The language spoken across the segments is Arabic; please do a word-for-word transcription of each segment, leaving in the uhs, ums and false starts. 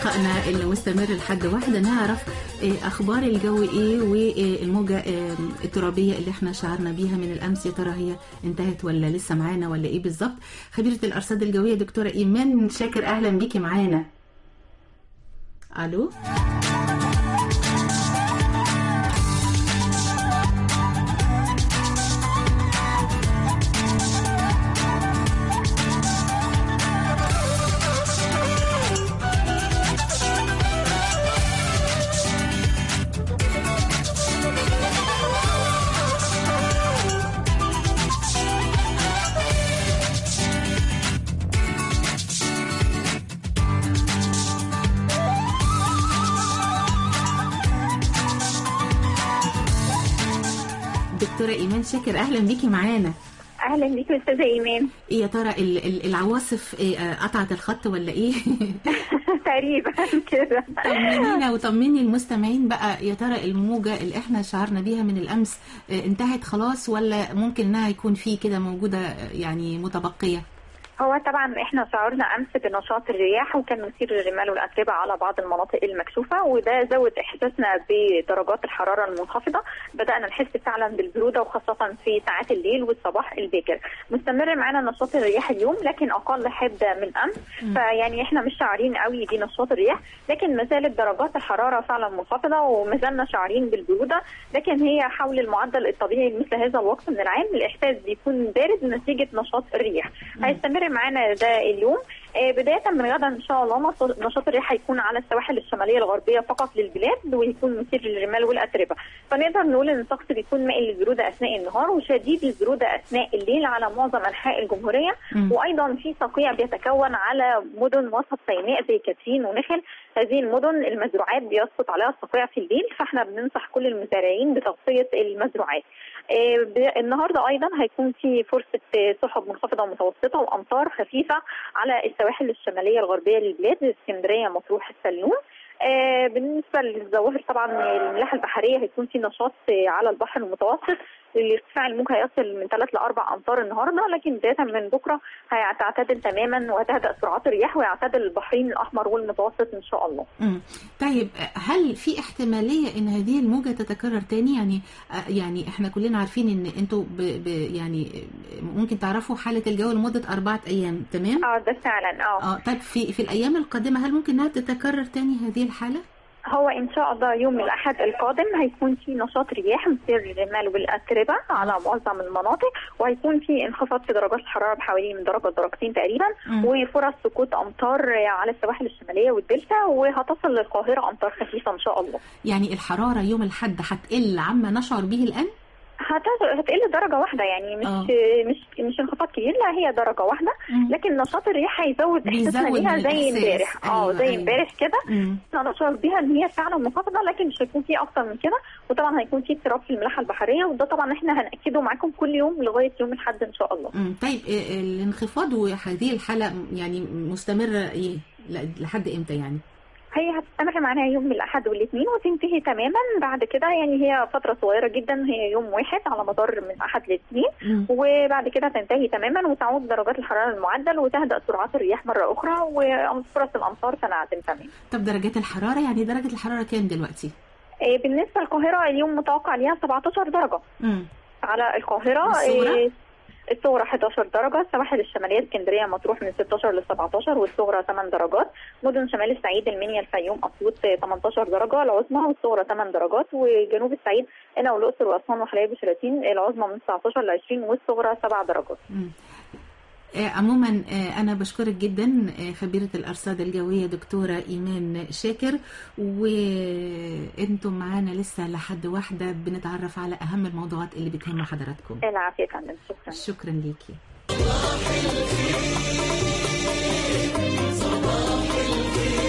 لقائنا اللي مستمر لحد واحدة نعرف أخبار الجو إيه والموجة الترابية اللي احنا شعرنا بيها من الأمس، يا ترى هي انتهت ولا لسه معانا ولا إيه بالظبط؟ خبيرة الأرصاد الجوية دكتورة إيمان شاكر، أهلا بيكي معانا. ألو. دكتورة إيمان شاكر، أهلا بيكي معانا. اهلا بيكي استاذه ايمان. ايه يا ترى العواصف قطعت الخط ولا ايه؟ تقريبا كده. طمنينا وطمني المستمعين بقى، يا ترى الموجه اللي احنا شعرنا بيها من الامس انتهت خلاص ولا ممكن انها يكون في كده موجوده يعني متبقيه؟ هو طبعا احنا شعرنا امس بنشاط الرياح وكان مثير للرمال والاتربه على بعض المناطق المكشوفه، وده زود احساسنا بدرجات الحراره المنخفضه. بدانا نحس فعلا بالبروده وخاصه في ساعات الليل والصباح الباكر. مستمر معانا نشاط الرياح اليوم لكن اقل حده من امس، فيعني احنا مش شاعرين قوي بنشاط الرياح، لكن ما زالت درجات الحراره فعلا منخفضه وما زلنا شاعرين بالبروده، لكن هي حول المعدل الطبيعي لمثل هذا الوقت من العام. الاحساس بيكون بارد نتيجه نشاط الرياح. هيستمر معانا ده اليوم. بداية من غدا إن شاء الله نشاط الرياح هيكون على السواحل الشمالية الغربية فقط للبلاد ويكون مثير للرمال والأتربة، فنقدر نقول إن الطقس بيكون مائل للبرودة أثناء النهار وشديد البرودة أثناء الليل على معظم أنحاء الجمهورية. م. وأيضا في صقيع بيتكون على مدن وسط سيناء زي كاترين ونخل. هذه المدن المزروعات بيسقط عليها الصقيع في الليل، فاحنا بننصح كل المزارعين بتغطية المزروعات. النهارده ايضا هيكون في فرصه سحب منخفضه ومتوسطه وامطار خفيفه على السواحل الشماليه الغربيه للبلاد، اسكندريه، مطروح، السلوم. آه بالنسبه للظواهر طبعا الملاحه البحريه هيكون في نشاط على البحر المتوسط، الارتفاع الموج هيصل من ثلاث لأربع أمتار النهارده، لكن بداية من بكره هتعتدل تماما وهتهدأ سرعات الرياح ويعتدل البحرين الأحمر والمتوسط إن شاء الله. امم طيب، هل في احتمالية إن هذه الموجة تتكرر تاني؟ يعني يعني إحنا كلنا عارفين إن أنتوا ب ب يعني ممكن تعرفوا حالة الجو لمدة أربعة أيام، تمام؟ اه ده فعلا. اه اه طيب في في الأيام القادمة هل ممكن إنها تتكرر تاني هذه الحالة؟ هو ان شاء الله يوم الاحد القادم هيكون في نشاط رياح مثير للرمال والاتربه على معظم المناطق، وهيكون في انخفاض في درجات الحراره بحوالي من درجه درجتين تقريبا، م. وفرص سقوط امطار على السواحل الشماليه والدلتا، وهتصل للقاهره امطار خفيفه ان شاء الله. يعني الحراره يوم الاحد هتقل عما نشعر به الان؟ هتقل درجة واحدة، يعني مش أوه. مش مش انخفاض كبير، لا هي درجة واحدة، مم. لكن نشاط الرياح هيزود احساسنا بيها زي امبارح. اه زي امبارح كده احنا نشعر بيها ان هي فعلا منخفضة، لكن مش هيكون في اكتر من كده، وطبعا هيكون في اضطراب في الملاحة البحرية، وده طبعا احنا هنأكده معاكم كل يوم لغاية يوم الاحد ان شاء الله. مم. طيب الانخفاض وهذه الحالة يعني مستمرة ايه لحد امتى يعني؟ هي هتستمر معانا يوم الاحد والاثنين وتنتهي تماما بعد كده، يعني هي فتره صغيره جدا، هي يوم واحد على مدار من احد لاثنين، وبعد كده تنتهي تماما وتعود درجات الحراره المعدل وتهدأ سرعات الرياح مره اخرى وفرص الامطار تنعدم تماما. طب درجات الحراره، يعني درجه الحراره كام دلوقتي؟ إيه بالنسبه للقاهره اليوم متوقع ليها سبعتاشر درجه. امم على القاهره. إيه الصغرى احداشر درجة، السواحل الشمالية اسكندرية مطروح من ستاشر ل سبعتاشر والصغرى ثمان درجات، مدن شمال الصعيد المنيا الفيوم أسيوط تمنتاشر درجة العظمى والصغرى ثمان درجات، وجنوب الصعيد هنا والأقصر وأسوان وحلايب وشلاتين العظمى من تسعتاشر ل عشرين والصغرى سبع درجات. م. عموما أنا بشكرك جدا خبيرة الأرصاد الجوية دكتورة إيمان شاكر، وأنتم معانا لسه لحد واحدة بنتعرف على أهم الموضوعات اللي بتهم حضراتكم. العافية يا فندم، شكرا. شكرا ليكي. صباح الخير صباح الخير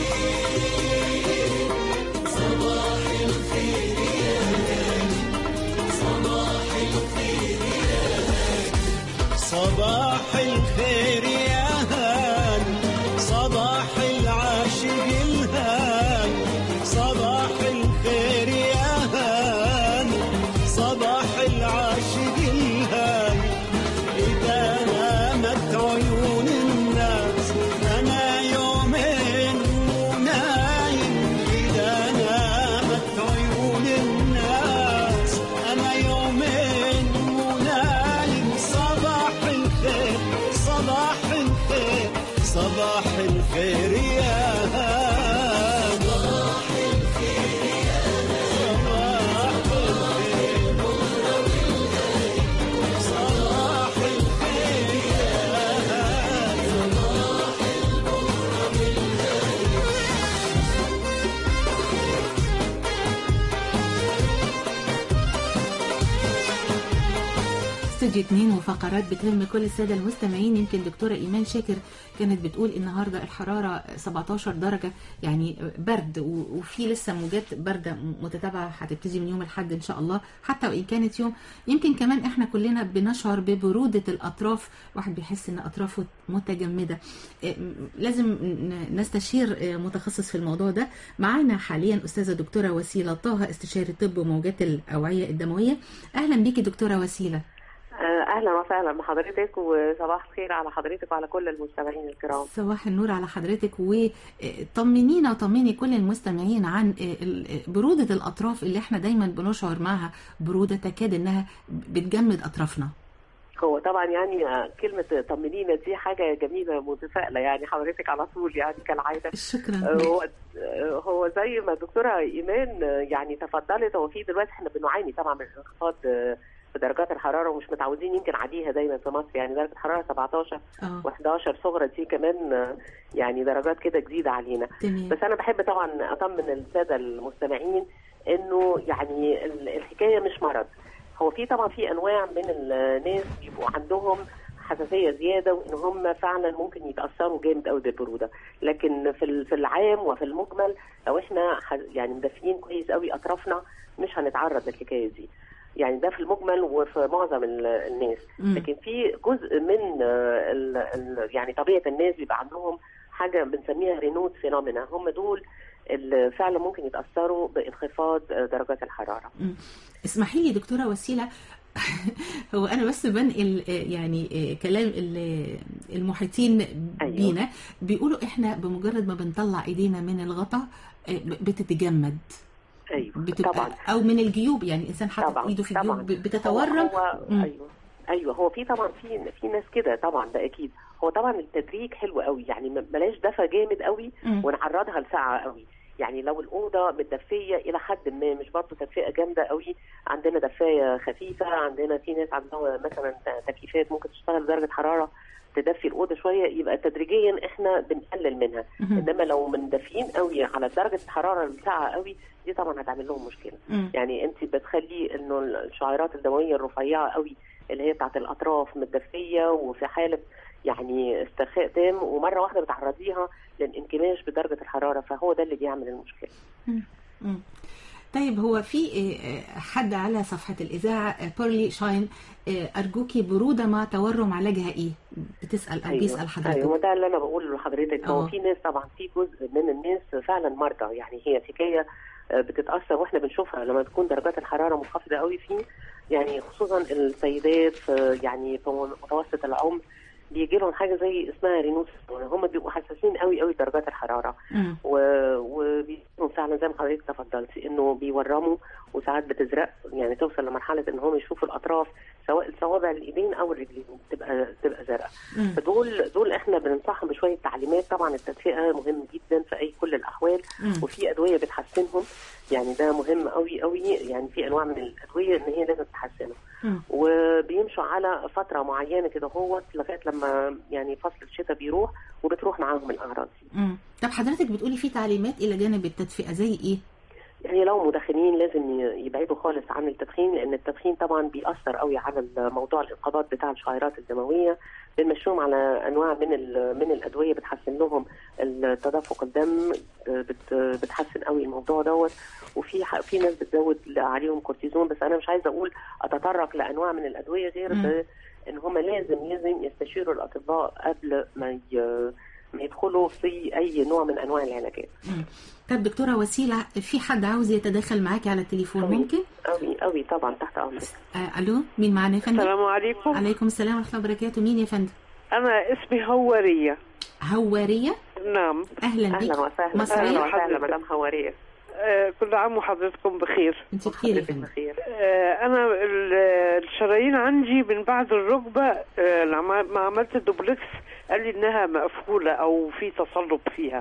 صباح الخير يا هاني صباح الخير يا هاني صباح الخير يا هاني صباح العاشق الهاني صباح الخير يا هاني صباح العاشق الهاني إذا نامت عيون الناس الخير يا صباح الخير يا صباح الخير صباح الخير يا استوديو اتنين وفقرات بتهم كل الساده المستمعين. يمكن دكتوره ايمان شاكر كانت بتقول النهارده الحراره سبعتاشر درجه، يعني برد، وفي لسه موجات برده متتابعه هتبتدي من يوم الاحد ان شاء الله. حتى وان كانت يوم يمكن كمان احنا كلنا بنشعر ببروده الاطراف، واحد بيحس ان اطرافه متجمده. لازم نستشير متخصص في الموضوع ده. معانا حاليا استاذه دكتوره وسيله طه، استشاري طب وموجات الاوعيه الدمويه. اهلا بيكي دكتوره وسيله. اهلا وسهلا بحضرتك، وصباح الخير على حضرتك وعلى كل المستمعين الكرام. صباح النور على حضرتك، وطمنينا وطمني كل المستمعين عن برودة الأطراف اللي احنا دايما بنشعر معها برودة تكاد انها بتجمد أطرافنا. هو طبعا يعني كلمة طمنينا دي حاجة جميلة متفائلة، يعني حضرتك على طول يعني كالعادة. شكرا. هو هو زي ما الدكتورة إيمان يعني تفضلت، هو في دلوقتي احنا بنعاني طبعا من انخفاض في درجات الحراره، ومش متعودين يمكن عليها دايما في مصر، يعني درجه الحراره سبعتاشر و11 صغرى دي كمان يعني درجات كده جديده علينا. تمام. بس انا بحب طبعا اطمن الساده المستمعين انه يعني الحكايه مش مرض. هو في طبعا في انواع من الناس بيبقوا عندهم حساسيه زياده، وان هم فعلا ممكن يتاثروا جامد قوي بالبروده، لكن في في العام وفي المجمل لو احنا يعني مدفيين كويس قوي اطرافنا مش هنتعرض للحكايه دي. يعني ده في المجمل وفي معظم الناس. لكن في جزء من ال ال يعني طبيعه الناس بيبقى عندهم حاجه بنسميها رينوت فينومينا، هم دول اللي فعلا ممكن يتاثروا بانخفاض درجات الحراره. اسمحي لي دكتوره وسيله، هو انا بس بنقل يعني كلام المحيطين بينا. أيوه. بيقولوا احنا بمجرد ما بنطلع ايدينا من الغطاء بتتجمد. ايوه بتبقى طبعا، او من الجيوب، يعني الانسان حاطط ايده في الجيوب بتتورم. هو هو ايوه ايوه هو في طبعا في في ناس كده طبعا، ده اكيد. هو طبعا التدريج حلو قوي، يعني بلاش دفى جامد قوي ونعرضها لساعه قوي. يعني لو الاوضه متدفيه الى حد ما، مش برضه تدفئه جامده قوي، عندنا دفايه خفيفه، عندنا في ناس عندها مثلا تكييفات ممكن تشتغل درجه حراره تدفي الاوضه شويه، يبقى تدريجيا احنا بنقلل منها. انما لو مندفيين قوي على درجه الحراره الساعه قوي دي طبعا هتعمل لهم مشكله. مم. يعني انت بتخلي انه الشعيرات الدمويه الرفيعه قوي اللي هي بتاعت الاطراف متدفيه وفي حاله يعني استرخاء تام، ومره واحده بتعرضيها للانكماش بدرجه الحراره، فهو ده اللي بيعمل المشكله. مم. مم. طيب، هو في حد على صفحة الإذاعة بورلي شاين، أرجوكي برودة مع تورم علاجها إيه؟ بتسأل أو أيوة. بيسأل حضرتك. أيوة، ده اللي أنا بقوله لحضرتك. هو في ناس طبعا، في جزء من الناس فعلا مرضى، يعني هي حكاية بتتأثر واحنا بنشوفها لما تكون درجات الحرارة منخفضة قوي فيه، يعني خصوصا السيدات يعني في متوسط العمر بيجي لهم حاجه زي اسمها رينوس، هم بيبقوا حساسين قوي قوي درجات الحراره، وبيكونوا فعلا زي ما حضرتك تفضلتي انه بيورموا، وساعات بتزرق، يعني توصل لمرحله ان هم يشوفوا الاطراف سواء صوابع الايدين او الرجلين تبقى تبقى زرقاء. فدول دول احنا بننصحهم بشويه تعليمات. طبعا التدفئه مهم جدا في اي كل الاحوال، مم. وفي ادويه بتحسنهم، يعني ده مهم قوي قوي. يعني في انواع من الادويه ان هي لازم تحسنهم، وبيمشوا على فتره معينه كده هو لغايه لما يعني فصل الشتاء بيروح وبتروح معاهم الاعراض دي. امم طب حضرتك بتقولي في تعليمات الى جانب التدفئه زي ايه؟ يعني لو مدخنين لازم يبعدوا خالص عن التدخين، لان التدخين طبعا بيأثر قوي على موضوع الانقباض بتاع الشعيرات الدمويه. بنمشيهم على انواع من من الادويه بتحسن لهم تدفق الدم، بتحسن قوي الموضوع دوت. وفي في ناس بتزود عليهم كورتيزون، بس انا مش عايزه اقول اتطرق لانواع من الادويه غير ان هم لازم لازم يستشيروا الاطباء قبل ما ما يدخلوا في اي نوع من انواع العلاجات. طب دكتوره وسيله، في حد عاوز يتدخل معاكي على التليفون؟ أوي. ممكن؟ قوي قوي طبعا، تحت امرك. آه الو، مين معانا يا فندم؟ السلام عليكم. عليكم السلام ورحمه الله وبركاته. مين يا فندم؟ انا اسمي هواريه. هواريه؟ نعم. اهلا بك. اهلا وسهلا. مصريه؟ اهلا وسهلا مدام هواريه. آه، كل عام وحضرتكم بخير. انت بخير يا فندم. بخير. آه، انا ال- الشرايين عندي من بعد الركبه، آه، لما ما عملت الدوبلكس قال لي انها مقفوله او في تصلب فيها،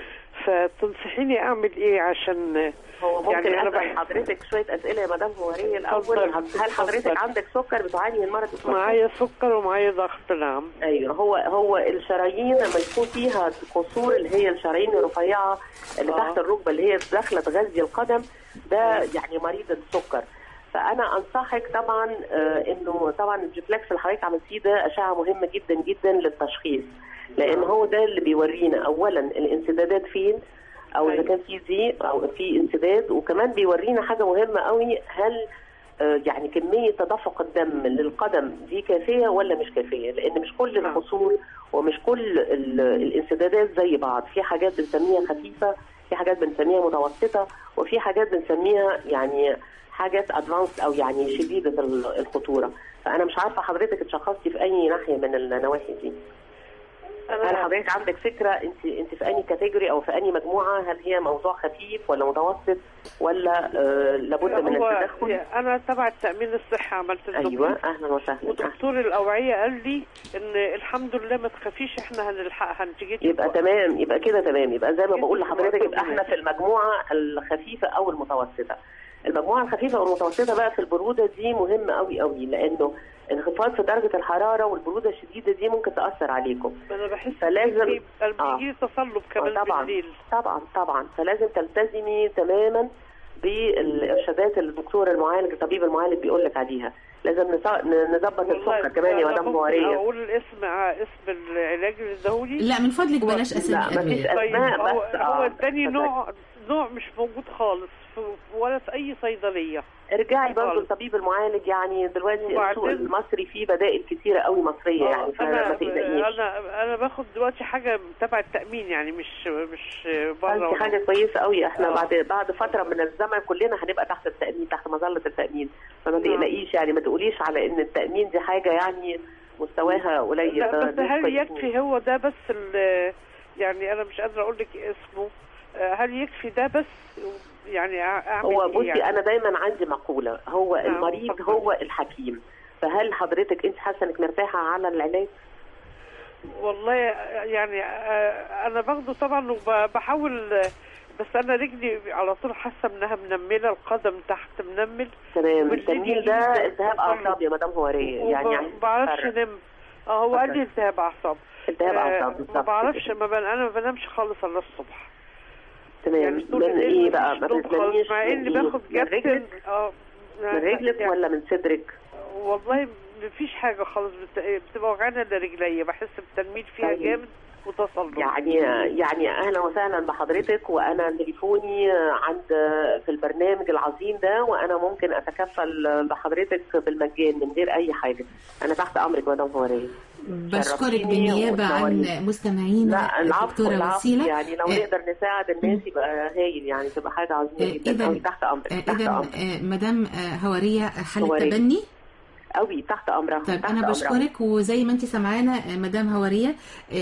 فتنصحيني اعمل ايه عشان هو ممكن يعني يعني أنا اسال حضرتك شويه اسئله يا مدام هواريه الاول؟ اتفضل. هل حضرتك اتفضل. عندك سكر، بتعاني من مرض السكر؟ معايا سكر ومعايا ضغط. نعم. ايوه، هو هو الشرايين لما يكون فيها قصور اللي هي الشرايين الرفيعه اللي آه. تحت الركبه اللي هي داخله تغذي القدم، ده يعني مريض السكر. فانا انصحك طبعا آه انه طبعا الجيبلكس اللي حضرتك عملتيه ده اشعه مهمه جدا جدا للتشخيص، لان هو ده اللي بيورينا اولا الانسدادات فين، او اذا كان في ضيق او في انسداد، وكمان بيورينا حاجه مهمه قوي، هل آه يعني كميه تدفق الدم للقدم دي كافيه ولا مش كافيه، لان مش كل القصور ومش كل الانسدادات زي بعض، في حاجات بنسميها خفيفه، في حاجات بنسميها متوسطه، وفي حاجات بنسميها يعني حاجات ادفانس او يعني شديده الخطوره. فانا مش عارفه حضرتك اتشخصتي في اي ناحيه من النواحي دي. هل حضرتك عندك فكره انت انت في اي كاتيجوري او في اي مجموعه؟ هل هي موضوع خفيف ولا متوسط ولا آه لابد من التدخل؟ انا تبع التامين الصحي عملت الدكتور. ايوه اهلا وسهلا. ودكتور الاوعيه قال لي ان الحمد لله ما تخافيش احنا هنلحقها هنتيجي. يبقى تمام، يبقى كده تمام، يبقى زي ما بقول لحضرتك يبقى احنا في المجموعه الخفيفه او المتوسطه. المجموعه الخفيفه او المتوسطه بقى في البروده دي مهمه قوي قوي، لانه انخفاض في درجه الحراره والبروده الشديده دي ممكن تاثر عليكم. انا بحس فلازم بيجي آه. تصلب كمان آه طبعا بالليل. طبعا طبعا فلازم تلتزمي تماما بالارشادات الدكتور المعالج الطبيب المعالج بيقول لك عليها. لازم نظبط السكر كمان يا مدام هواريه. اقول الاسم اسم العلاج اللي اداهولي؟ لا من فضلك بلاش اسماء. لا مفيش اسماء. طيب بس هو اداني نوع نوع مش موجود خالص ولا في اي صيدليه. ارجعي برضه للطبيب المعالج، يعني دلوقتي السوق المصري فيه بدائل كتيره قوي مصريه، يعني فما تقلقيش. انا انا باخد دلوقتي حاجه تبع التامين، يعني مش مش بره. دي حاجه كويسه قوي. احنا أوه. بعد بعد فتره من الزمن كلنا هنبقى تحت التامين، تحت مظله التامين، فما تقلقيش، يعني ما تقوليش على ان التامين دي حاجه يعني مستواها قليل. لا بس هل يكفي هو ده بس؟ يعني انا مش قادره اقول لك اسمه. هل يكفي ده بس؟ يعني اعمل هو بصي يعني؟ انا دايما عندي مقوله، هو نعم. المريض هو الحكيم. فهل حضرتك انت حاسه انك مرتاحه على العلاج؟ والله يعني انا باخده طبعا وبحاول، بس انا رجلي على طول حاسه انها منمله، القدم تحت منمل. تمام. التنميل ده التهاب اعصاب يا مدام هواريه، يعني ما بعرفش انام. اه هو قال لي التهاب اعصاب. التهاب اعصاب ما بعرفش، ما بن... انا ما بنامش خالص الا الصبح. تمام. يعني من ايه بقى؟ ما بتناميش مع اني باخد جبتن. اه من رجلك يعني ولا من صدرك؟ والله مفيش حاجه خالص، بتبقى وجعانه الا رجليا، بحس بالتنميل فيها طيب. جامد وتصلب. يعني يعني اهلا وسهلا بحضرتك، وانا تليفوني عند في البرنامج العظيم ده، وانا ممكن اتكفل بحضرتك بالمجان من غير اي حاجه. انا تحت امرك مدام هواريه. بشكرك بالنيابه عن مستمعينا الدكتوره وسيله. يعني لو نقدر نساعد الناس يبقى هايل، يعني تبقى حاجه عظيمه جدا. إذن تحت امرك. اذا مدام هواريه حل التبني قوي تحت امرها. طيب تحت انا بشكرك، وزي ما انت سمعانا مدام هواريه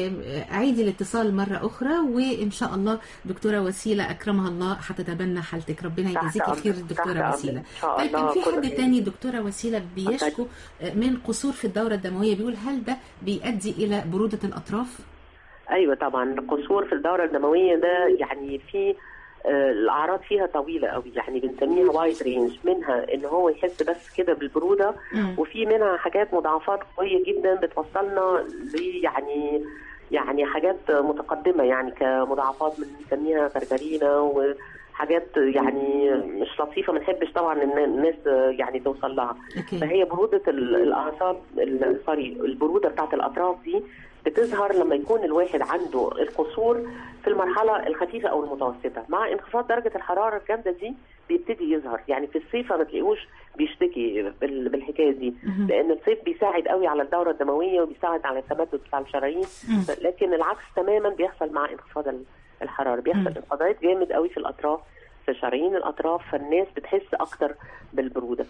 اعيدي الاتصال مره اخرى، وان شاء الله دكتوره وسيله اكرمها الله هتتبنى حالتك. ربنا يجازيك الخير دكتوره وسيله. طيب كان في حد تاني دكتوره وسيله بيشكو من قصور في الدوره الدمويه، بيقول هل ده بيؤدي الى بروده الاطراف؟ ايوه طبعا، القصور في الدوره الدمويه ده يعني في الاعراض فيها طويله قوي، يعني بنسميها وايد رينج، منها ان هو يحس بس كده بالبروده، وفي منها حاجات مضاعفات قويه جدا بتوصلنا ل يعني يعني حاجات متقدمه، يعني كمضاعفات بنسميها غرغرينه وحاجات يعني مش لطيفه، ما نحبش طبعا ان الناس يعني توصل لها. فهي بروده الاعصاب، سوري البروده بتاعت الاطراف دي بتظهر لما يكون الواحد عنده القصور في المرحله الخفيفه او المتوسطه، مع انخفاض درجه الحراره الجامده دي بيبتدي يظهر. يعني في الصيف ما تلاقيهوش بيشتكي بالحكايه دي، لان الصيف بيساعد قوي على الدوره الدمويه وبيساعد على التمدد بتاع الشرايين، لكن العكس تماما بيحصل مع انخفاض الحراره، بيحصل انخفاضات جامد قوي في الاطراف، في شرايين الاطراف، فالناس بتحس اكتر بالبروده.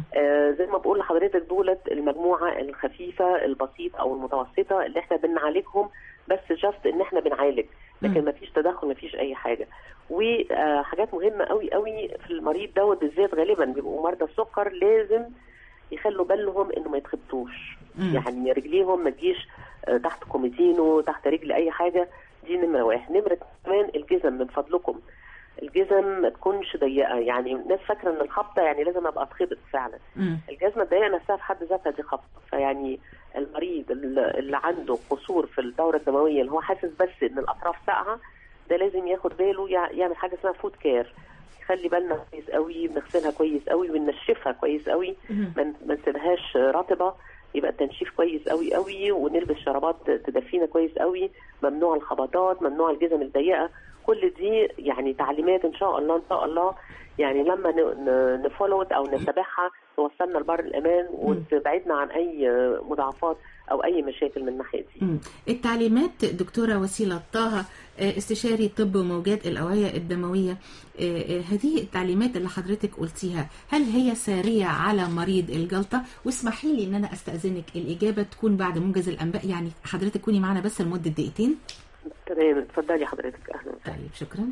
آه زي ما بقول لحضرتك دولت المجموعه الخفيفه البسيطه او المتوسطه اللي احنا بنعالجهم، بس جاست ان احنا بنعالج، لكن ما فيش تدخل، ما فيش اي حاجه. وحاجات مهمه قوي قوي في المريض دوت بالذات، غالبا بيبقوا مرضى السكر لازم يخلوا بالهم انه ما يتخبطوش، يعني رجليهم ما تجيش تحت كوميدينو، تحت رجل اي حاجه. دي نمره واحد. نمره كمان الجزم، من فضلكم الجزم ما تكونش ضيقه. يعني الناس فاكره ان الخبطه يعني لازم ابقى اتخبط، فعلا الجزمه الضيقه نفسها في حد ذاتها دي خبطه. فيعني المريض اللي عنده قصور في الدوره الدمويه، اللي هو حاسس بس ان الاطراف ساقعه، ده لازم ياخد باله، يعمل حاجه اسمها فود كير. خلي بالنا كويس قوي، بنغسلها كويس قوي وننشفها كويس قوي، ما نسيبهاش رطبه، يبقى التنشيف كويس قوي قوي، ونلبس شرابات تدفينا كويس قوي، ممنوع الخبطات، ممنوع الجزم الضيقه. كل دي يعني تعليمات ان شاء الله ان شاء الله يعني لما نفولو او نتبعها توصلنا لبر الامان وتبعدنا عن اي مضاعفات او اي مشاكل من الناحيه دي. التعليمات دكتوره وسيله طه، استشاري طب وموجات الاوعيه الدمويه، هذه التعليمات اللي حضرتك قلتيها هل هي ساريه على مريض الجلطه؟ واسمحي لي ان انا استاذنك الاجابه تكون بعد موجز الانباء، يعني حضرتك كوني معنا بس لمده دقيقتين. تمام، اتفضلي حضرتك. اهلا. طيب شكرا.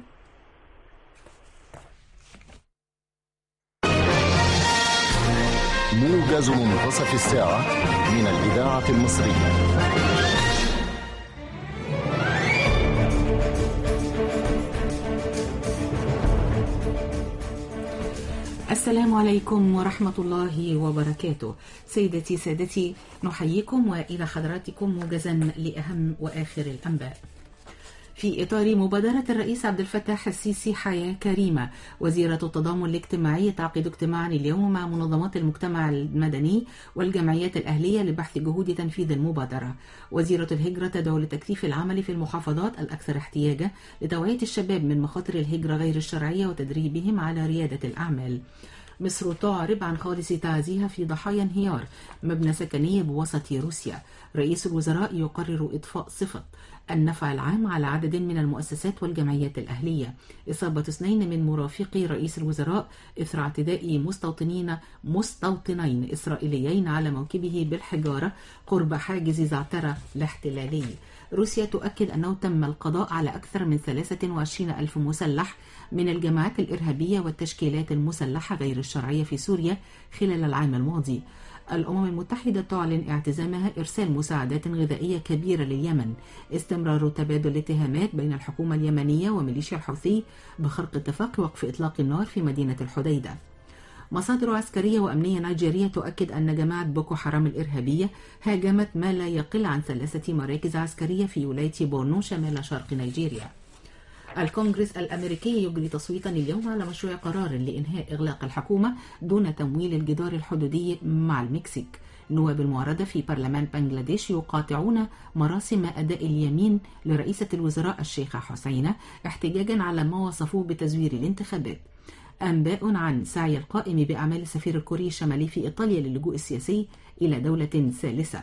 موجز منتصف الساعة من الإذاعة المصرية. السلام عليكم ورحمة الله وبركاته. سيدتي سادتي، نحييكم وإلى حضراتكم موجزا لأهم وآخر الأنباء. في إطار مبادرة الرئيس عبد الفتاح السيسي حياة كريمة، وزيرة التضامن الاجتماعي تعقد اجتماعا اليوم مع منظمات المجتمع المدني والجمعيات الأهلية لبحث جهود تنفيذ المبادرة. وزيرة الهجرة تدعو لتكثيف العمل في المحافظات الأكثر احتياجا لتوعية الشباب من مخاطر الهجرة غير الشرعية وتدريبهم على ريادة الأعمال. مصر تعرب عن خالص تعزيها في ضحايا انهيار مبنى سكني بوسط روسيا. رئيس الوزراء يقرر إضفاء صفة النفع العام على عدد من المؤسسات والجمعيات الأهلية. إصابة اثنين من مرافقي رئيس الوزراء إثر اعتداء مستوطنين مستوطنين إسرائيليين على موكبه بالحجارة قرب حاجز زعترة الاحتلالي. روسيا تؤكد أنه تم القضاء على أكثر من ثلاثة وعشرين ألف مسلح من الجماعات الإرهابية والتشكيلات المسلحة غير الشرعية في سوريا خلال العام الماضي. الأمم المتحدة تعلن اعتزامها إرسال مساعدات غذائية كبيرة لليمن. استمرار تبادل الاتهامات بين الحكومة اليمنية وميليشيا الحوثي بخرق اتفاق وقف إطلاق النار في مدينة الحديدة. مصادر عسكرية وأمنية نيجيرية تؤكد أن جماعة بوكو حرام الإرهابية هاجمت ما لا يقل عن ثلاثة مراكز عسكرية في ولاية بورنو شمال شرق نيجيريا. الكونغرس الأمريكي يجري تصويتا اليوم على مشروع قرار لإنهاء إغلاق الحكومة دون تمويل الجدار الحدودي مع المكسيك. نواب المعارضة في برلمان بنغلاديش يقاطعون مراسم أداء اليمين لرئيسة الوزراء الشيخة حسينة احتجاجا على ما وصفوه بتزوير الانتخابات. أنباء عن سعي القائم بأعمال السفير الكوري الشمالي في إيطاليا للجوء السياسي إلى دولة ثالثة.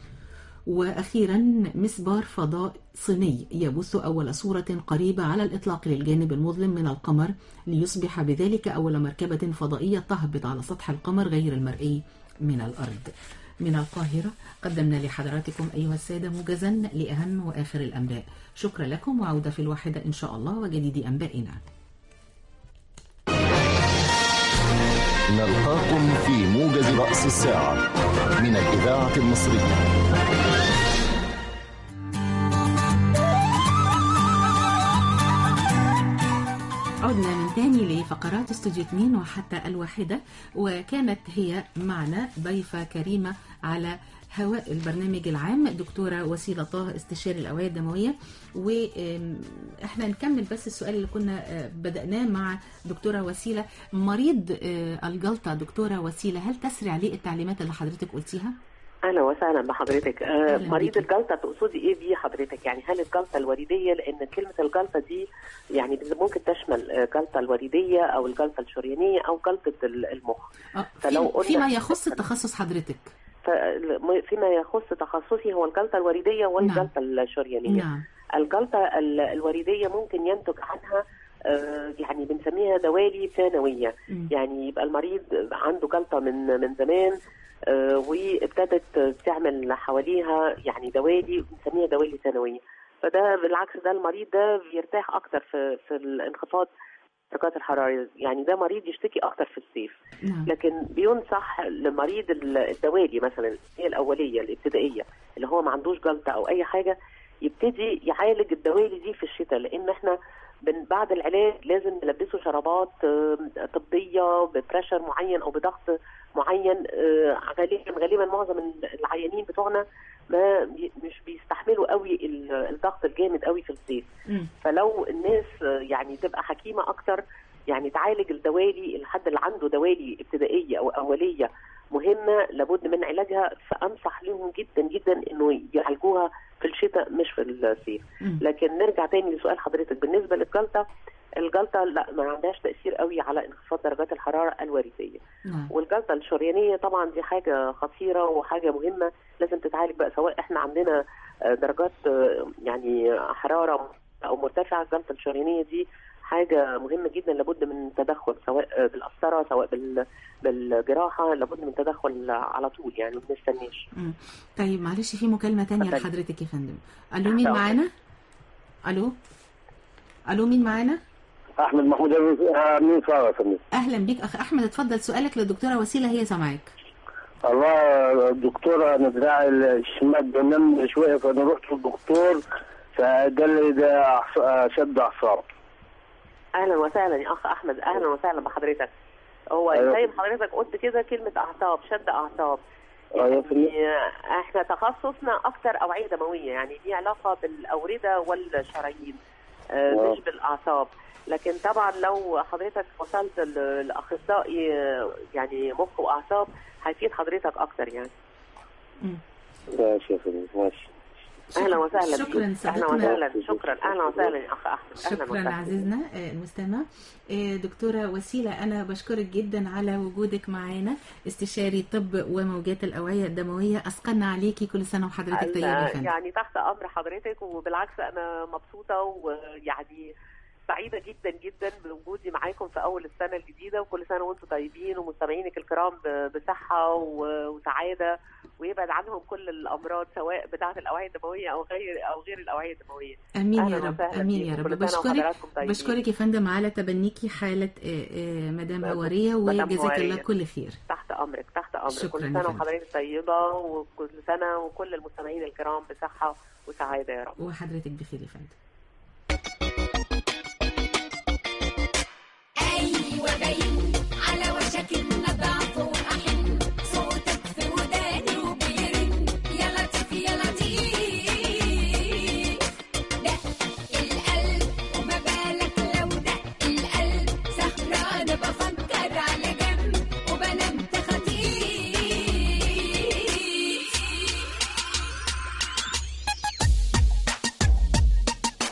وأخيرا مسبار فضاء صيني يبث أول صورة قريبة على الإطلاق للجانب المظلم من القمر ليصبح بذلك أول مركبة فضائية تهبط على سطح القمر غير المرئي من الأرض. من القاهرة قدمنا لحضراتكم أيها السادة موجزا لأهم وآخر الأنباء. شكرا لكم، وعودة في الواحدة إن شاء الله وجديد أنبائنا. نلقاكم في موجز رأس الساعة من الإذاعة المصرية. عدنا من تاني لفقرات استوديو اثنين وحتى الواحدة، وكانت هي معنا ضيفة كريمة على هواء البرنامج العام دكتورة وسيلة طه، استشاري الأوعية الدموية. وإحنا نكمل بس السؤال اللي كنا بدأناه مع دكتورة وسيلة. مريض الجلطة دكتورة وسيلة، هل تسري عليه التعليمات اللي حضرتك قلتيها؟ اهلا وسهلا بحضرتك. آه مريض الجلطه تقصدي ايه بيه حضرتك؟ يعني هل الجلطه الوريديه؟ لان كلمه الجلطه دي يعني ممكن تشمل الجلطه الوريديه او الجلطه الشريانيه او جلطه المخ. فلو قلنا فيما يخص تخصص حضرتك، فيما يخص تخصصي هو الجلطه الوريديه والجلطه نعم. الشريانيه. نعم. الجلطه الوريديه ممكن ينتج عنها آه يعني بنسميها دوالي ثانويه. م. يعني يبقى المريض عنده جلطه من من زمان آه وابتدت تعمل حواليها يعني دوالي بنسميها دوالي ثانويه. فده بالعكس ده المريض ده بيرتاح اكتر في في الانخفاض درجات الحراره، يعني ده مريض يشتكي اكتر في الصيف. نعم. لكن بينصح لمريض الدوالي مثلا هي الاوليه الابتدائيه اللي هو ما عندوش جلطه او اي حاجه يبتدي يعالج الدوالي دي في الشتاء، لان احنا بعد العلاج لازم نلبسه شرابات طبيه ببريشر معين او بضغط معين. غالبا غالبا معظم العيانين بتوعنا ما مش بيستحملوا قوي الضغط الجامد قوي في الصيف. فلو الناس يعني تبقى حكيمه اكتر يعني تعالج الدوالي، الحد اللي عنده دوالي ابتدائيه او اوليه مهمه لابد من علاجها، فانصح لهم جدا جدا انه يعالجوها في الشتاء مش في الصيف. لكن نرجع تاني لسؤال حضرتك بالنسبه للجلطه، الجلطه لا ما عندهاش تاثير قوي على انخفاض درجات الحراره الوراثيه. والجلطه الشريانيه طبعا دي حاجه خطيره وحاجه مهمه لازم تتعالج بقى، سواء احنا عندنا درجات يعني حراره او مرتفعه. الجلطه الشريانيه دي حاجه مهمه جدا لابد من تدخل سواء بالقسطره سواء بال بالجراحه، لابد من تدخل على طول يعني ما بنستناش. طيب معلش في مكالمه ثانيه لحضرتك يا فندم. الو مين معانا؟ الو الو مين معانا؟ احمد محمود من صار يا فندم. اهلا بيك اخ احمد، اتفضل سؤالك للدكتوره وسيله هي سامعاك. الله الدكتوره انا دراعي الشمال بنم شويه فانا رحت للدكتور فقال لي ده شد اعصاب. اهلا وسهلا يا اخ احمد، اهلا وسهلا بحضرتك. هو أيوة. زي ما حضرتك قلت كده كلمه اعصاب، شد اعصاب. يعني أيوة. احنا تخصصنا اكتر اوعيه دمويه، يعني دي علاقه بالاورده والشرايين آه مش بالاعصاب. لكن طبعا لو حضرتك وصلت لاخصائي يعني مخ واعصاب هيفيد حضرتك اكتر يعني. ماشي يا فندم ماشي. اهلا وسهلا. شكرا اهلا وسهلا. شكرا. اهلا وسهلا يا اخ احمد. شكرا عزيزنا المستمع. دكتوره وسيله انا بشكرك جدا على وجودك معانا، استشاري طب وموجات الاوعيه الدمويه. اثقلنا عليكي، كل سنه وحضرتك طيبه يا فندم. يعني تحت امر حضرتك، وبالعكس انا مبسوطه ويعني سعيده جدا جدا بوجودي معاكم في اول السنه الجديده، وكل سنه وانتم طيبين ومستمعينك الكرام بصحه وسعاده ويبعد عنهم كل الامراض سواء بتاعه الاوعيه الدمويه او غير او غير الاوعيه الدمويه. امين يا رب. امين يا رب. بشكرك بشكرك يا فندم على تبنيكي حاله مدام هواريه، وجزاك الله كل خير. تحت امرك تحت امرك. كل شكرا سنه وحضرتك طيبه، وكل سنه وكل المستمعين الكرام بصحه وسعاده يا رب. وحضرتك بخير يا فندم. أيوة باين على وشك النضعف وأحن صوتك في وداني وبيرن يا لطيف يا لطيف. دق القلب وما بالك لو دق القلب، سهرانة بفكر على جنب وبنمت خطيف.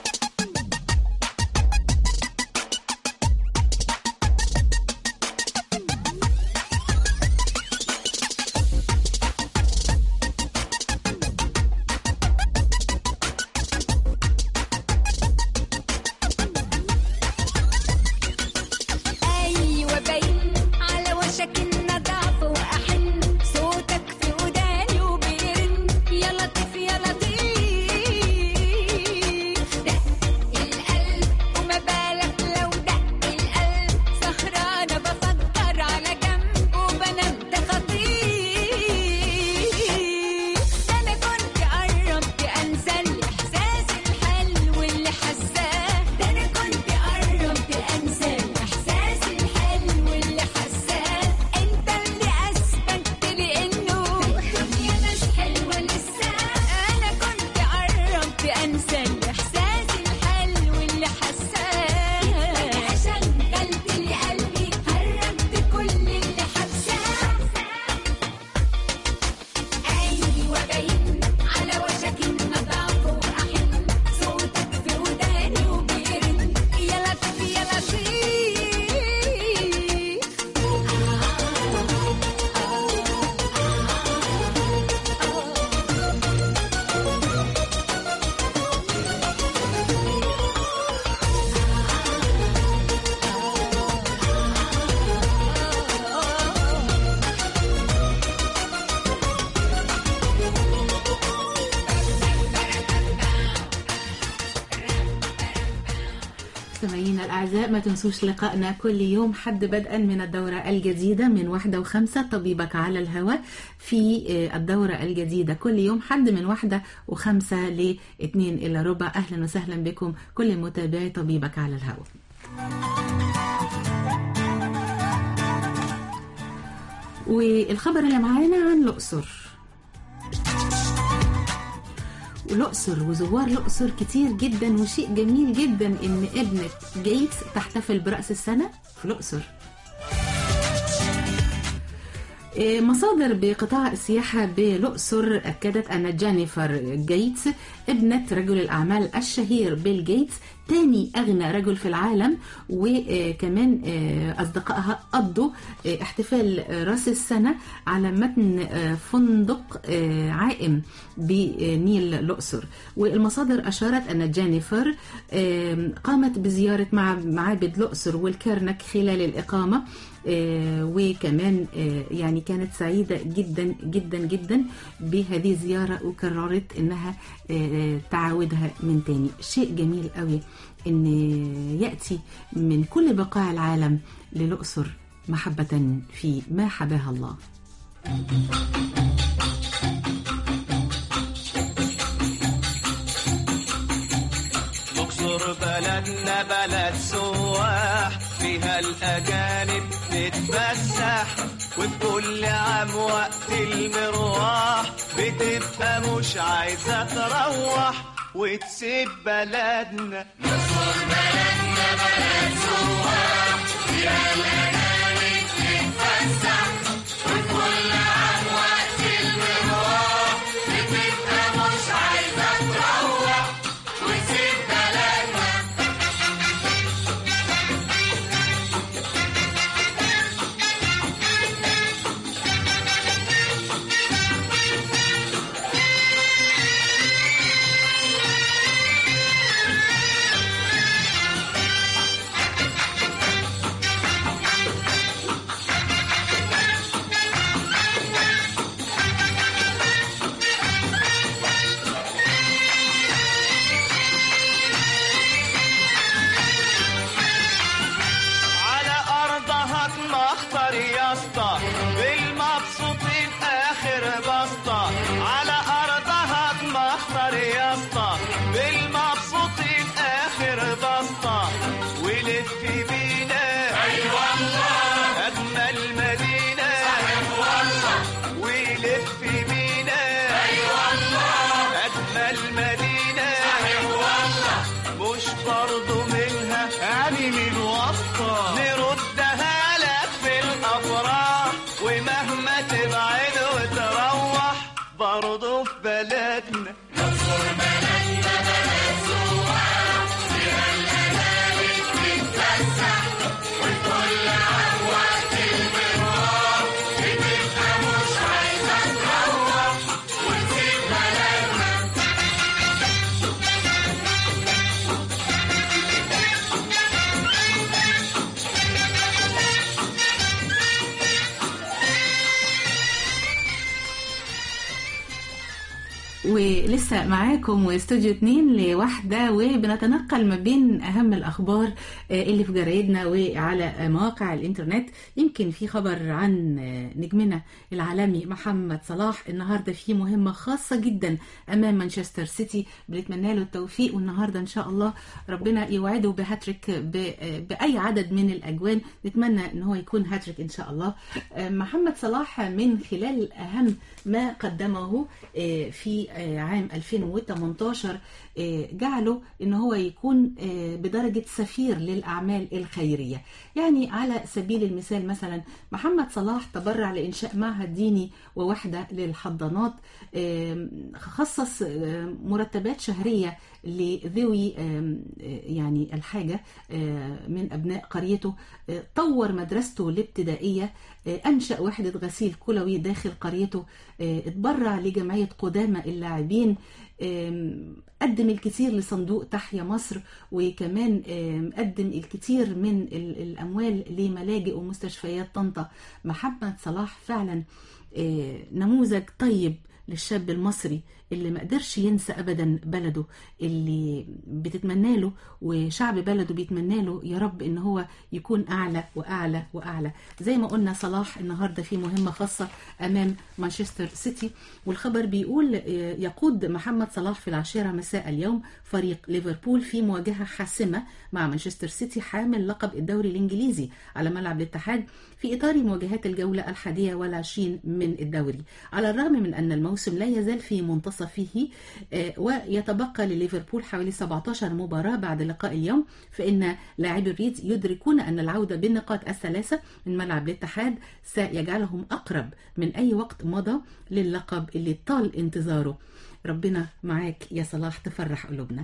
مستمعينا الأعزاء، ما تنسوش لقائنا كل يوم حد بدءا من الدورة الجديدة من واحدة وخمسة. طبيبك على الهواء في الدورة الجديدة كل يوم حد من واحدة وخمسة لاثنين إلى ربع. أهلا وسهلا بكم كل متابعي طبيبك على الهواء. والخبر اللي معانا عن الأقصر. والأقصر وزوار الأقصر كتير جدا، وشيء جميل جدا إن ابنة جيتس تحتفل برأس السنة في الأقصر. مصادر بقطاع السياحة بالأقصر أكدت أن جينيفر جيتس ابنة رجل الأعمال الشهير بيل جيتس تاني أغنى رجل في العالم، وكمان أصدقائها قضوا احتفال رأس السنة على متن فندق عائم بنيل الأقصر. والمصادر أشارت أن جينيفر قامت بزيارة معابد الأقصر والكرنك خلال الإقامة، وكمان يعني كانت سعيدة جدا جدا جدا بهذه الزيارة، وقررت أنها تعاودها من تاني. شيء جميل قوي أن يأتي من كل بقاع العالم للأقصر محبة في ما حباها الله. الأقصر بلدنا بلد سواح، فيها الأجانب تتفسح، وفي كل عام وقت المروح بتبقى مش عايزة تروح وتسيب بلدنا. الأقصر بلدنا بلد سواح، فيها الأجانب تتفسح، وفي كل عام وقت المروح بتبقى مش عايزة تروح وتسيب بلدنا. بالمبسوطين آخر بسطة، على أرضها تمخطر يا اسطى، بالمبسوطين آخر بسطة، ولف بينا أي والله أجمل مدينة صاحب والله، ولف بينا أي والله أجمل مدينة صاحب والله، مش برضو منها يعني من وسطة نردها لك في الأفراح، ومهما تبعد وتروح برضو في بلدنا. الأقصر بلدنا بلد سواح، فيها الأجانب تتفسح، وكل عام وقت المروح بتبقى مش عايزة تروح وتسيب بلدنا. ولسه معاكم واستوديو اتنين لواحدة، وبنتنقل ما بين أهم الأخبار اللي في جرايدنا وعلى مواقع الإنترنت. يمكن في خبر عن نجمنا العالمي محمد صلاح. النهاردة في مهمة خاصة جدا أمام مانشستر سيتي، بنتمنى له التوفيق، والنهاردة إن شاء الله ربنا يوعده بهاتريك بأي عدد من الأجوان. نتمنى إن هو يكون هاتريك إن شاء الله. محمد صلاح من خلال أهم ما قدمه في عام ألفين وثمانية عشر جعله إن هو يكون بدرجة سفير للأعمال الخيرية. يعني على سبيل المثال مثلا محمد صلاح تبرع لإنشاء معهد ديني ووحدة للحضانات، خصص مرتبات شهرية لذوي يعني الحاجة من أبناء قريته، طور مدرسته الابتدائية، أنشأ وحدة غسيل كلوي داخل قريته، اتبرع لجمعية قدامى اللاعبين، قدم الكثير لصندوق تحيا مصر، وكمان قدم الكثير من الأموال لملاجئ ومستشفيات طنطا. محمد صلاح فعلا نموذج طيب للشاب المصري اللي ما قدرش ينسى ابدا بلده اللي بتتمنى له وشعب بلده بيتمنى له يا رب ان هو يكون اعلى واعلى واعلى. زي ما قلنا صلاح النهارده في مهمه خاصه امام مانشستر سيتي، والخبر بيقول يقود محمد صلاح في العاشرة مساء اليوم فريق ليفربول في مواجهه حاسمه مع مانشستر سيتي حامل لقب الدوري الانجليزي على ملعب الاتحاد في اطار مواجهات الجوله الحادية والعشرين من الدوري. على الرغم من ان الموسم لا يزال في منتصفه ويتبقى لليفربول حوالي سبعة عشر مباراه بعد لقاء اليوم، فان لاعبي الريدز يدركون ان العوده بالنقاط الثلاثه من ملعب الاتحاد سيجعلهم اقرب من اي وقت مضى للقب اللي طال انتظاره. ربنا معاك يا صلاح، تفرح قلوبنا.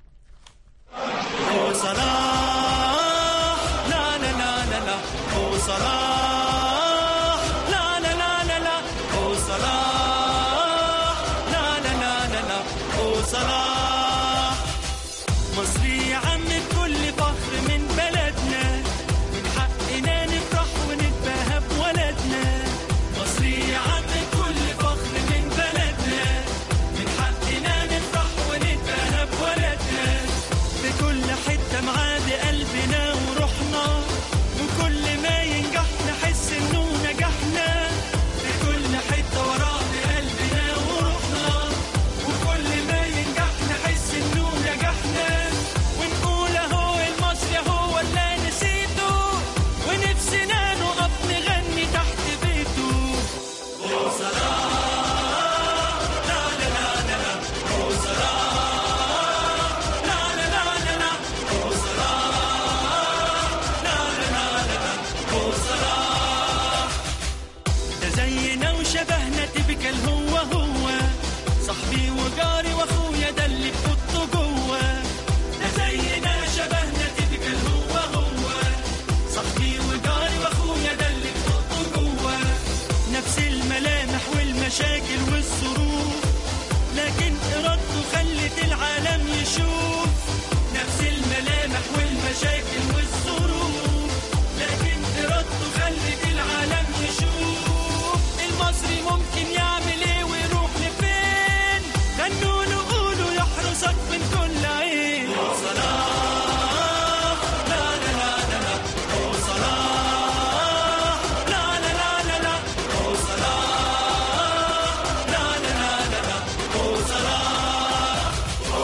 هو صلاح لا لا لا لا لا هو صلاح لا لا لا لا لا هو صلاح لا لا لا لا لا هو صلاح. مصري يا عم بكل فخر من بلدنا، من حقنا نفرح ونتباهى بولدنا. مصري يا عم بكل فخر من بلدنا، من حقنا نفرح ونتباهى بولدنا. بكل حتة معاد قلبنا وروحنا، وكل ما ينجح نحس انه نجحنا. بكل حتة وراه بقلبنا وروحنا، وكل ما ينجح نحس انه نجحنا. ونقول اهو المصري هو اللي نسيته، ونفسنا نقف نغني تحت بيته. هو صلاح لا لا لا لا لا هو صلاح لا لا لا لا لا هو صلاح لا لا لا لا لا هو صلاح. ده زينا وشبهنا تبكل هو هو، صاحبي وجاري واخويا ده اللي بحطه جوه. ده زينا شبهنا تبكل هو هو، صاحبي وجاري واخويا ده اللي بحطه جوه. نفس الملامح والمشاكل والظروف، لكن ارادته خلت العالم يشوف. نفس الملامح والمشاكل والظروف، لكن ارادته خلت العالم يشوف. المصري ممكن يعمل ايه ويروح لفين؟ غنوا له قولوا يحرسك من كل عين. هو صلاح لا لا لا لا لا هو صلاح لا لا لا لا لا هو صلاح لا لا لا لا لا هو صلاح. هو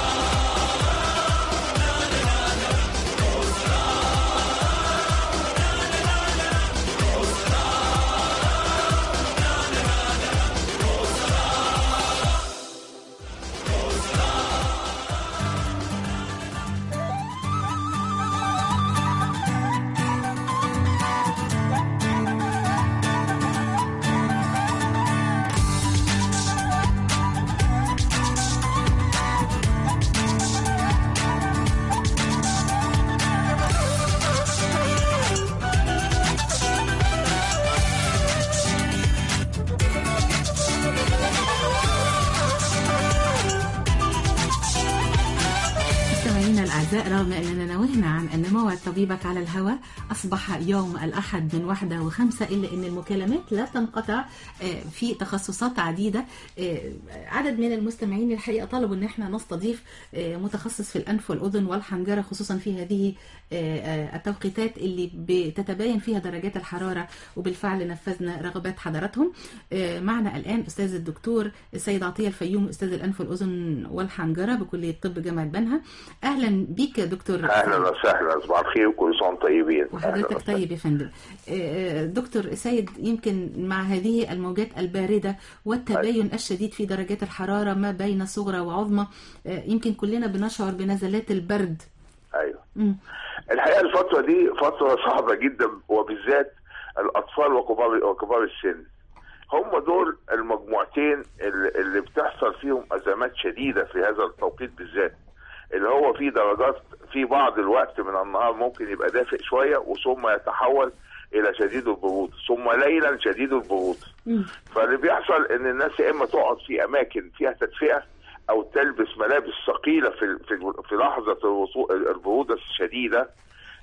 صلاح لا لا لا لا هو صلاح لا لا لا لا هو صلاح لا لا لا لا هو صلاح. هو مستمعينا الأعزاء، رغم أننا نوهنا عن أن موعد طبيبك على الهواء أصبح يوم الأحد من واحدة وخمسة، إلا أن المكالمات لا تنقطع في تخصصات عديدة. عدد من المستمعين الحقيقة طلبوا أن احنا نستضيف متخصص في الأنف والأذن والحنجرة، خصوصا في هذه التوقيتات اللي بتتباين فيها درجات الحرارة، وبالفعل نفذنا رغبات حضراتهم. معنا الآن أستاذ الدكتور السيد عطية الفيوم، أستاذ الأنف والأذن والحنجرة بكلية طب جامعة بنها. أهلا بيك يا دكتور. أهلا وسهلا، صباح الخير وكل سنة وانتم طيبين. وحضرتك طيب يا فندم. دكتور سيد، يمكن مع هذه الموجات الباردة والتباين أيوة. الشديد في درجات الحرارة ما بين صغرى وعظمى، يمكن كلنا بنشعر بنزلات البرد. أيوة. م. الحقيقة الفترة دي فترة صعبة جدا، وبالذات الأطفال وكبار وكبار السن. هم دول المجموعتين اللي بتحصل فيهم أزمات شديدة في هذا التوقيت بالذات، اللي هو في درجات في بعض الوقت من النهار ممكن يبقى دافئ شوية وثم يتحول إلى شديد البرود، ثم ليلا شديد البرود. فاللي بيحصل إن الناس يا إما تقعد في أماكن فيها تدفئة أو تلبس ملابس ثقيلة في في في لحظة البرودة الشديدة،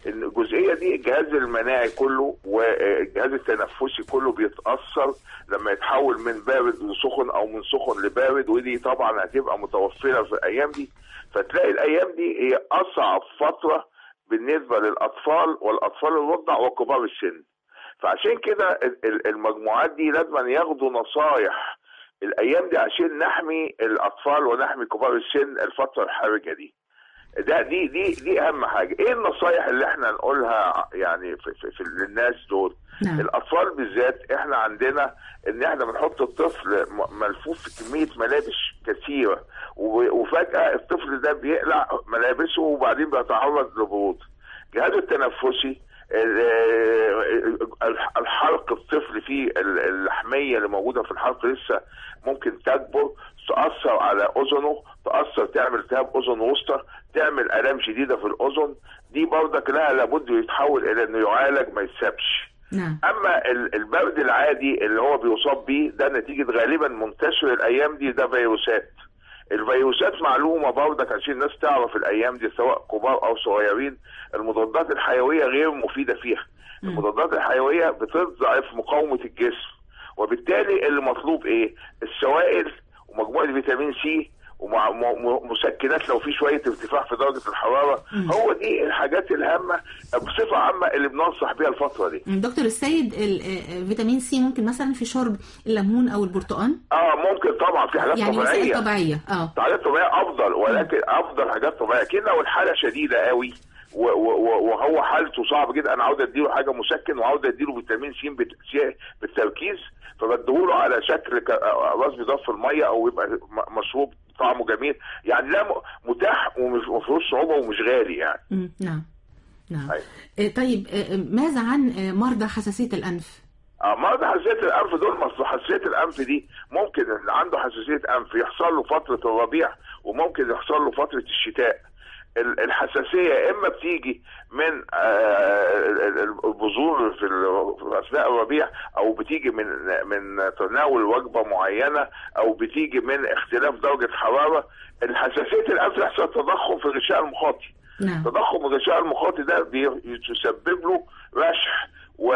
ان الجزئيه دي الجهاز المناعي كله والجهاز التنفسي كله بيتاثر لما يتحول من بارد لسخن او من سخن لبارد، ودي طبعا هتبقى متوفره في الايام دي. فتلاقي الايام دي هي اصعب فتره بالنسبه للاطفال والاطفال الرضع وكبار السن. فعشان كده المجموعات دي لازم ياخدوا نصايح الايام دي عشان نحمي الاطفال ونحمي كبار السن الفتره الحرجه دي. ده دي دي دي اهم حاجه. ايه النصايح اللي احنا نقولها يعني في, في, في للناس دول؟ نعم. الاطفال بالذات احنا عندنا ان احنا بنحط الطفل ملفوف في كميه ملابس كثيره، وفجاه الطفل ده بيقلع ملابسه وبعدين بيتعرض لبرود. الجهاز التنفسي، الحلق الطفل فيه اللحميه اللي موجوده في الحلق لسه ممكن تكبر، تاثر على اذنه، تاثر تعمل التهاب اذن وسطى، تعمل الام شديده في الاذن. دي برضك لها لابد يتحول الى انه يعالج ما يتسابش. نعم. اما البرد العادي اللي هو بيصاب بيه ده نتيجه غالبا منتشر الايام دي ده فيروسات. الفيروسات معلومه برضك عشان الناس تعرف الايام دي سواء كبار او صغيرين، المضادات الحيويه غير مفيده فيها. م. المضادات الحيويه بتضعف مقاومه الجسم، وبالتالي اللي مطلوب ايه؟ السوائل ومجموعه فيتامين سي ومسكنات لو في شويه ارتفاع في درجه الحراره. م. هو دي الحاجات الهامه بصفه عامه اللي بننصح بيها الفتره دي. دكتور السيد، الفيتامين سي ممكن مثلا في شرب الليمون او البرتقال؟ اه ممكن طبعا، في حاجات يعني طبيعيه يعني طبيعيه اه حاجات طبيعيه افضل، ولكن م. افضل حاجات طبيعيه. كده لو الحاله شديده قوي وهو حالته صعب جدا، انا عاوز اديله حاجه مسكن وعاوز اديله فيتامين سي بالتركيز، فبديهوله على شكل راس بيضاف في الميه او يبقى مشروب طعمه جميل، يعني لا متاح ومش مفيهوش صعوبه ومش غالي يعني. امم نعم نعم. أيوة. طيب ماذا عن مرضى حساسيه الانف؟ اه مرضى حساسيه الانف دول، مصر حساسيه الانف دي ممكن اللي عنده حساسيه انف يحصل له فتره الربيع وممكن يحصل له فتره الشتاء. الحساسيه اما بتيجي من البذور في اثناء الربيع، او بتيجي من من تناول وجبه معينه، او بتيجي من اختلاف درجه حراره. الحساسيه الانف يحصل تضخم في الغشاء المخاطي. نعم. تضخم الغشاء المخاطي ده بيسبب له رشح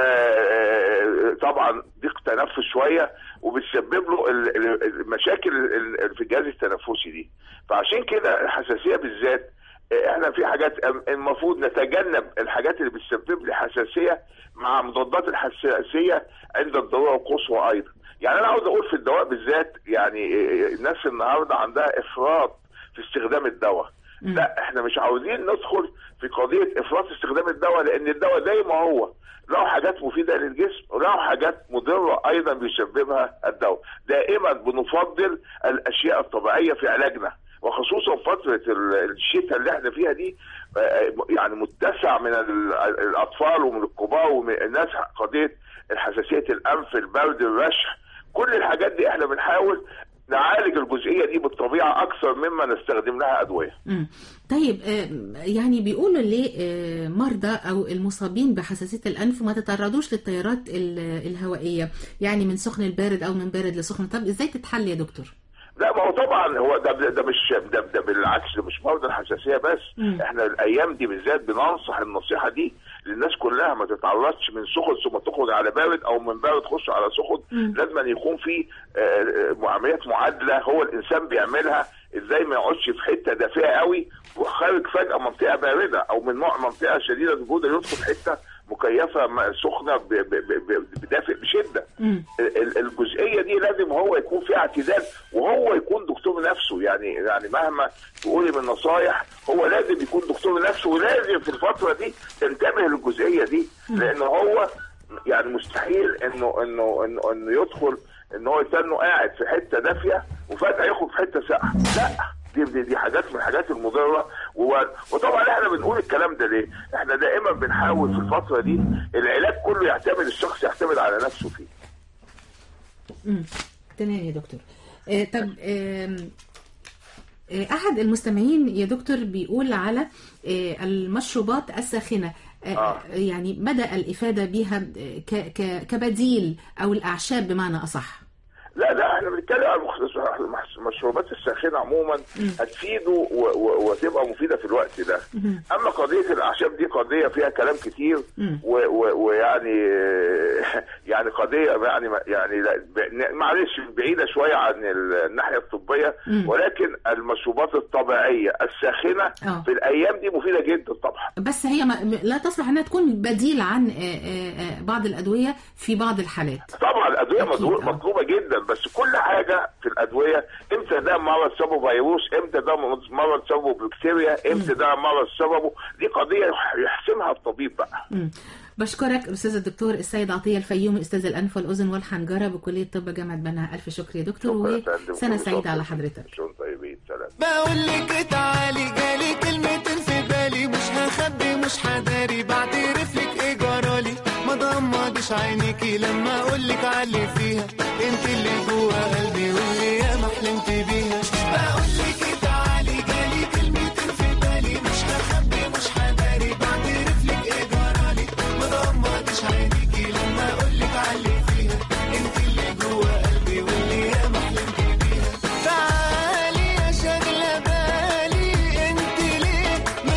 وطبعا ضيق تنفس شويه، وبتسبب له المشاكل في الجهاز التنفسي دي. فعشان كده الحساسيه بالذات احنا في حاجات المفروض نتجنب الحاجات اللي بتسبب لي حساسيه مع مضادات الحساسيه عند الضروره القصوى ايضا. يعني انا عاوز اقول في الدواء بالذات، يعني الناس النهارده عندها افراط في استخدام الدواء. م. لا احنا مش عاوزين ندخل في قضيه افراط استخدام الدواء، لان الدواء زي ما هو له حاجات مفيده للجسم وله حاجات مضره ايضا بيسببها الدواء. دائما بنفضل الاشياء الطبيعيه في علاجنا، وخصوصا فترة الشتاء اللي احنا فيها دي، يعني متسع من الأطفال ومن الكبار ومن الناس قضية الحساسية الأنف، البرد، الرشح، كل الحاجات دي احنا بنحاول نعالج الجزئية دي بالطبيعة أكثر مما نستخدم لها أدوية. مم. طيب يعني بيقولوا ليه مرضى أو المصابين بحساسية الأنف ما تتعرضوش للتيارات الهوائية، يعني من سخن البارد أو من بارد لسخن. طب إزاي تتحل يا دكتور؟ لا ما هو طبعا هو ده ده مش ده, ده بالعكس، ده مش مرضى الحساسيه بس. مم. احنا الايام دي بالذات بننصح النصيحه دي للناس كلها، ما تتعرضش من سخن ثم تخرج على بارد او من بارد تخش على سخن. لازم أن يكون في عمليات معادله هو الانسان بيعملها، ازاي ما يقعدش في حته دافئه قوي وخارج فجاه منطقه بارده، او من نوع منطقه شديده البروده يدخل حته مكيفه سخنه بدافئ بشده. الجزئيه دي لازم هو يكون فيها اعتدال، وهو يكون دكتور نفسه. يعني يعني مهما تقولي من نصايح هو لازم يكون دكتور نفسه، ولازم في الفتره دي تنتبه للجزئيه دي، لان هو يعني مستحيل انه انه انه, إنه يدخل ان هو يستنى قاعد في حته دافيه وفجاه يخرج في حته ساقعه. لا دي, دي دي حاجات من الحاجات المضره. وطبعا احنا بنقول الكلام ده ليه؟ احنا دائما بنحاول في الفتره دي العلاج كله يعتمد، الشخص يعتمد على نفسه فيه. امم تمام يا دكتور. آه طب آه احد المستمعين يا دكتور بيقول على آه المشروبات الساخنه، آه آه. يعني مدى الافاده بها ك ك كبديل او الاعشاب بمعنى اصح. لا لا احنا بنتكلم عن المشروبات الساخنه عموما هتفيده وتبقى مفيده في الوقت ده. اما قضيه الاعشاب دي قضيه فيها كلام كتير ويعني يعني قضيه يعني يعني معلش بعيده شويه عن الناحيه الطبيه، ولكن المشروبات الطبيعيه الساخنه أوه. في الايام دي مفيده جدا طبعا. بس هي لا تصلح انها تكون بديل عن بعض الادويه في بعض الحالات. طبعا الادويه مطلوبه جدا، بس كل حاجه في الادويه امتى ده مرض سببه فيروس، امتى ده مرض سببه بكتيريا، امتى ده مرض سببه، دي قضيه يحسمها الطبيب بقى. مم. بشكرك استاذ الدكتور السيد عطيه الفيومي، استاذ الانف والاذن والحنجره بكليه طب جامعه بنها. الف شكر يا دكتور وسنه سعيده على حضرتك. شكرا طيبين، سلام. بقول لك تعالي جالي كلمتين في بالي، مش هخبي مش هداري، بعترف لك ايه جرالي، ما ضمضش عينيكي لما اقول لك علي فيها، انت اللي جوه قلبي واللي ياما حلمت بيها. بقول لك تعالي جالي كلمتين في بالي، مش هخبي مش هداري، بعترف لك ايه جرالي، ما ضمضش عينيكي لما اقول لك علي فيها، انت اللي جوه قلبي واللي ياما حلمت بيها. تعالي يا شاغله بالي، انت ليه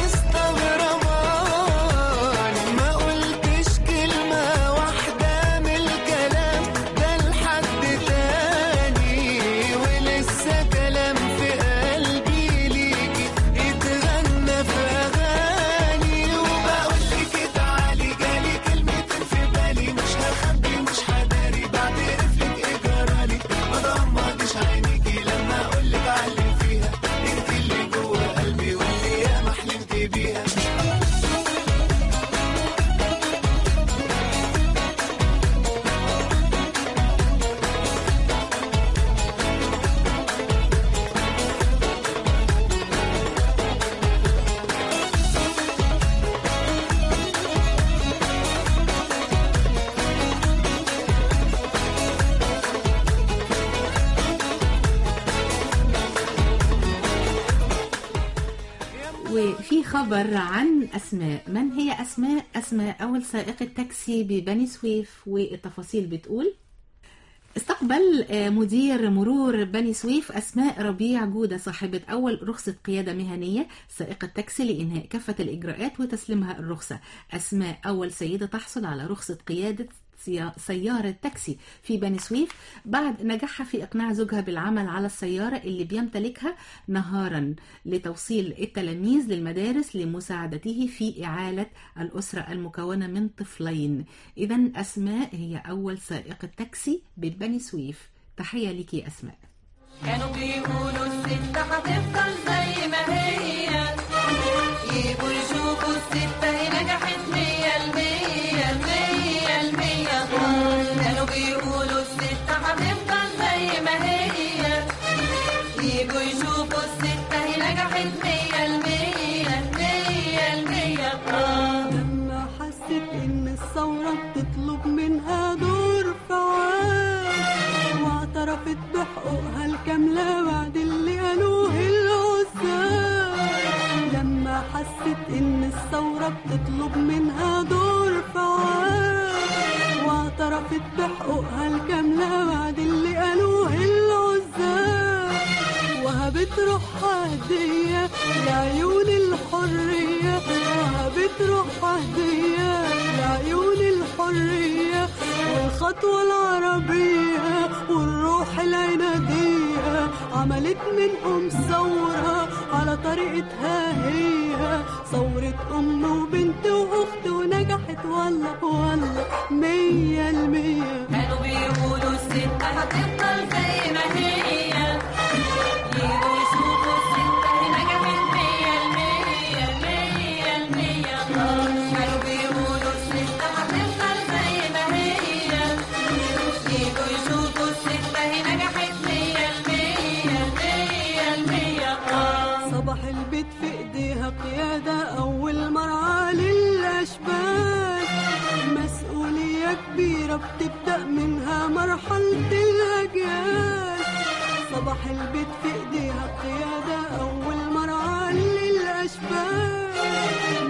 مستغرباني، ما قلتش كلمه واحده من الكلام ده لحد تاني، ولسه كلام في قلبي ليكي اتغنى في اغاني. وبقول لك تعالي جالي كلمتين في بالي، مش هخبي مش هداري، بعترف لك ايه جرالي، ما ضمضش عينيكي لما اقول لك علي فيها، انت اللي جوه قلبي واللي ياما حلمت بيها. وفي خبر عن أسماء. من هي أسماء؟ أسماء أول سائقة تاكسي ببني سويف، والتفاصيل بتقول: استقبل مدير مرور بني سويف أسماء ربيع جودة صاحبة أول رخصة قيادة مهنية سائقة تاكسي لإنهاء كافة الإجراءات وتسليمها الرخصة. أسماء أول سيدة تحصل على رخصة قيادة سيارة تاكسي في بني سويف بعد نجاحها في إقناع زوجها بالعمل على السيارة اللي بيمتلكها نهارا لتوصيل التلاميذ للمدارس لمساعدته في إعالة الأسرة المكونة من طفلين. إذن أسماء هي أول سائقة تاكسي ببني سويف. تحية لك يا أسماء. كانوا بيقولوا الست هتفضل زي ما هي، يجوا يشوفوا الست هي نجحت مية المية المية المية. كانوا بيقولوا الست هتفضل زي ما هي، يجوا يشوفوا الست هي نجحت مية المية المية المية. لما حست إن الثورة بتطلب منها دور فعال، واعترفت بحقوقها الكاملة بعد اللي قالوه العزال. لما حست إن الثورة بتطلب منها دور فعال، واعترفت بحقوقها الكاملة بعد اللي قالوه العزال. وهبت روحها هدية لعيون الحرية، وهبت روحها هدية لعيون الحرية، والخطوة العربية والروح العنادية عملت منهم ثورة على طريقتها هي، ثورة أم وبنت وأخت، ونجحت والله والله مية المية. كانوا بيقولوا الست هتفضل زي ما هي، يجوا يشوفوا الست هي نجحت مية المية مية المية. كانوا بيقولوا الست هتفضل زي ما هي، يجوا يشوفوا الست هي نجحت مية المية مية المية. صباح البيت في ايديها قيادة أول مرعى للأشبال، مسؤولية كبيرة بتبدأ منها مرحلة الأجيال. صباح البيت في ايديها قيادة أول مرعى للأشبال،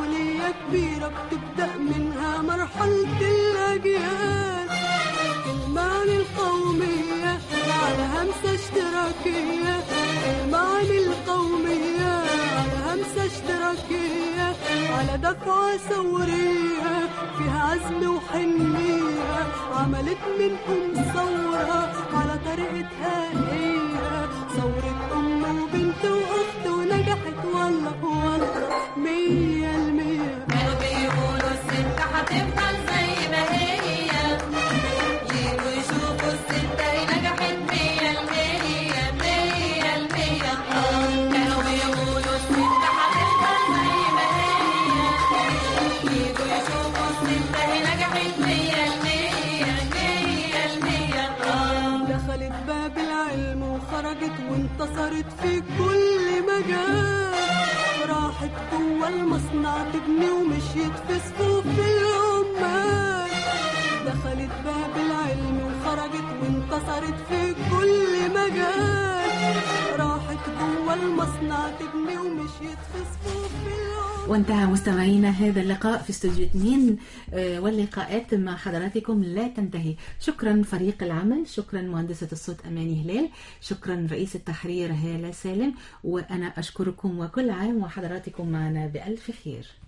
مسؤولية كبيرة بتبدأ منها مرحلة الأجيال. المعاني القومية على همسة اشتراكية، المعاني القومية على همسة اشتراكية، على دفعة ثورية فيها عزم وحنية، عملت منهم ثورة على طريقتها هي، ثورة أم وبنت وأخت ونجحت والله والله مية المية. كانوا بيقولوا الست هتفضل زي ما هي، يجوا يشوفوا الست هي نجحت مية المية مية المية. كانوا بيقولوا الست هتفضل زي ما هي، يجوا يشوفوا الست هي نجحت مية المية مية المية. دخلت باب العلم وخرجت وانتصرت في كل مجال، راحت جوه المصنع تبني ومشيت في صفوف العمال، دخلت باب العلم وخرجت وانتصرت في كل مجال، راحت جوه المصنع تبني ومشيت في صفوف العمال. وانتهى مستمعينا هذا اللقاء في استوديو اثنين، واللقاءات مع حضراتكم لا تنتهي. شكرا فريق العمل، شكرا مهندسة الصوت أماني هلال، شكرا رئيس التحرير هالة سالم، وأنا أشكركم وكل عام وحضراتكم معنا بألف خير.